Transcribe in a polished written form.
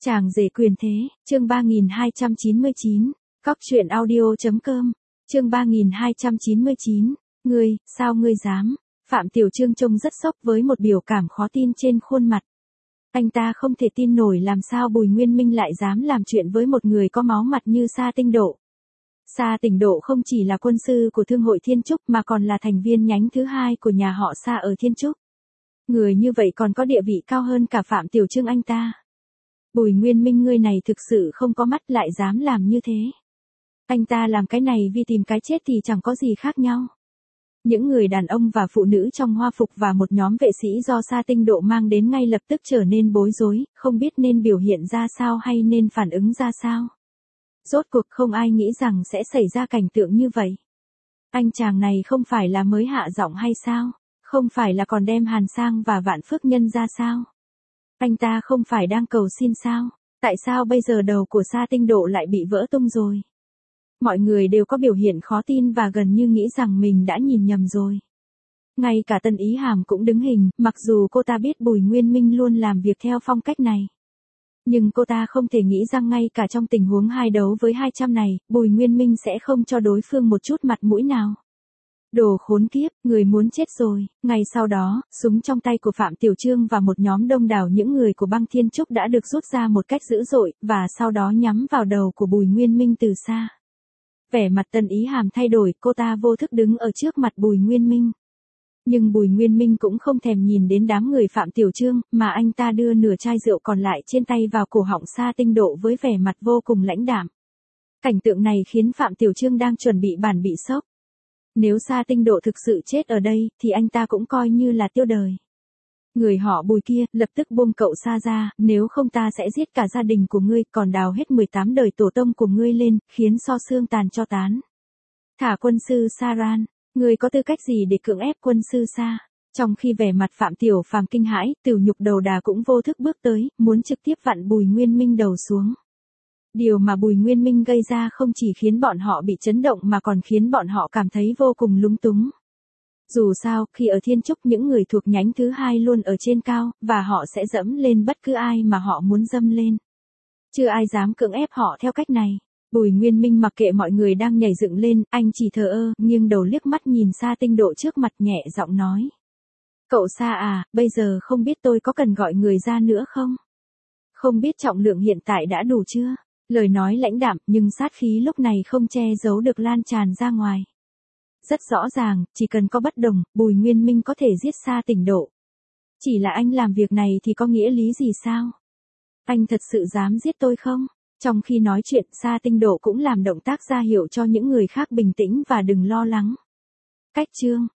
Chàng rể quyền thế, chương 3299, cóc truyện audio.com, chương 3299, ngươi, sao ngươi dám? Phạm Tiểu Trương trông rất sốc với một biểu cảm khó tin trên khuôn mặt. Anh ta không thể tin nổi làm sao Bùi Nguyên Minh lại dám làm chuyện với một người có máu mặt như Sa Tinh Độ. Sa Tinh Độ không chỉ là quân sư của Thương hội Thiên Trúc mà còn là thành viên nhánh thứ hai của nhà họ Sa ở Thiên Trúc. Người như vậy còn có địa vị cao hơn cả Phạm Tiểu Trương anh ta. Bùi Nguyên Minh ngươi này thực sự không có mắt lại dám làm như thế. Anh ta làm cái này vì tìm cái chết thì chẳng có gì khác nhau. Những người đàn ông và phụ nữ trong hoa phục và một nhóm vệ sĩ do Sa Tinh Độ mang đến ngay lập tức trở nên bối rối, không biết nên biểu hiện ra sao hay nên phản ứng ra sao. Rốt cuộc không ai nghĩ rằng sẽ xảy ra cảnh tượng như vậy. Anh chàng này không phải là mới hạ giọng hay sao? Không phải là còn đem Hàn Sang và Vạn Phước Nhân ra sao? Anh ta không phải đang cầu xin sao? Tại sao bây giờ đầu của Sa Tinh Độ lại bị vỡ tung rồi? Mọi người đều có biểu hiện khó tin và gần như nghĩ rằng mình đã nhìn nhầm rồi. Ngay cả Tân Ý Hàm cũng đứng hình, mặc dù cô ta biết Bùi Nguyên Minh luôn làm việc theo phong cách này. Nhưng cô ta không thể nghĩ rằng ngay cả trong tình huống 2 đấu với 200 này, Bùi Nguyên Minh sẽ không cho đối phương một chút mặt mũi nào. Đồ khốn kiếp, người muốn chết rồi. Ngay sau đó, súng trong tay của Phạm Tiểu Trương và một nhóm đông đảo những người của băng Thiên Trúc đã được rút ra một cách dữ dội, và sau đó nhắm vào đầu của Bùi Nguyên Minh từ xa. Vẻ mặt Tân Ý Hàm thay đổi, cô ta vô thức đứng ở trước mặt Bùi Nguyên Minh. Nhưng Bùi Nguyên Minh cũng không thèm nhìn đến đám người Phạm Tiểu Trương, mà anh ta đưa nửa chai rượu còn lại trên tay vào cổ họng Sa Tinh Độ với vẻ mặt vô cùng lãnh đạm. Cảnh tượng này khiến Phạm Tiểu Trương đang chuẩn bị bị sốc. Nếu Sa Tinh Độ thực sự chết ở đây, thì anh ta cũng coi như là tiêu đời. Người họ Bùi kia, lập tức buông cậu Sa ra, nếu không ta sẽ giết cả gia đình của ngươi, còn đào hết 18 đời tổ tông của ngươi lên, khiến so xương tàn cho tán. Thả quân sư Sa Ran, ngươi có tư cách gì để cưỡng ép quân sư Sa? Trong khi vẻ mặt Phạm Tiểu Phàm kinh hãi, Tiểu Nhục Đầu Đà cũng vô thức bước tới, muốn trực tiếp vặn Bùi Nguyên Minh đầu xuống. Điều mà Bùi Nguyên Minh gây ra không chỉ khiến bọn họ bị chấn động mà còn khiến bọn họ cảm thấy vô cùng lúng túng. Dù sao, khi ở Thiên Trúc những người thuộc nhánh thứ hai luôn ở trên cao, và họ sẽ dẫm lên bất cứ ai mà họ muốn dâm lên. Chưa ai dám cưỡng ép họ theo cách này. Bùi Nguyên Minh mặc kệ mọi người đang nhảy dựng lên, anh chỉ thờ ơ, nghiêng đầu liếc mắt nhìn Sa Tinh Độ trước mặt nhẹ giọng nói. Cậu Sa à, bây giờ không biết tôi có cần gọi người ra nữa không? Không biết trọng lượng hiện tại đã đủ chưa? Lời nói lãnh đạm, nhưng sát khí lúc này không che giấu được lan tràn ra ngoài. Rất rõ ràng, chỉ cần có bất đồng, Bùi Nguyên Minh có thể giết Sa Tinh Độ. Chỉ là anh làm việc này thì có nghĩa lý gì sao? Anh thật sự dám giết tôi không? Trong khi nói chuyện, Sa Tinh Độ cũng làm động tác ra hiệu cho những người khác bình tĩnh và đừng lo lắng. Cách chương,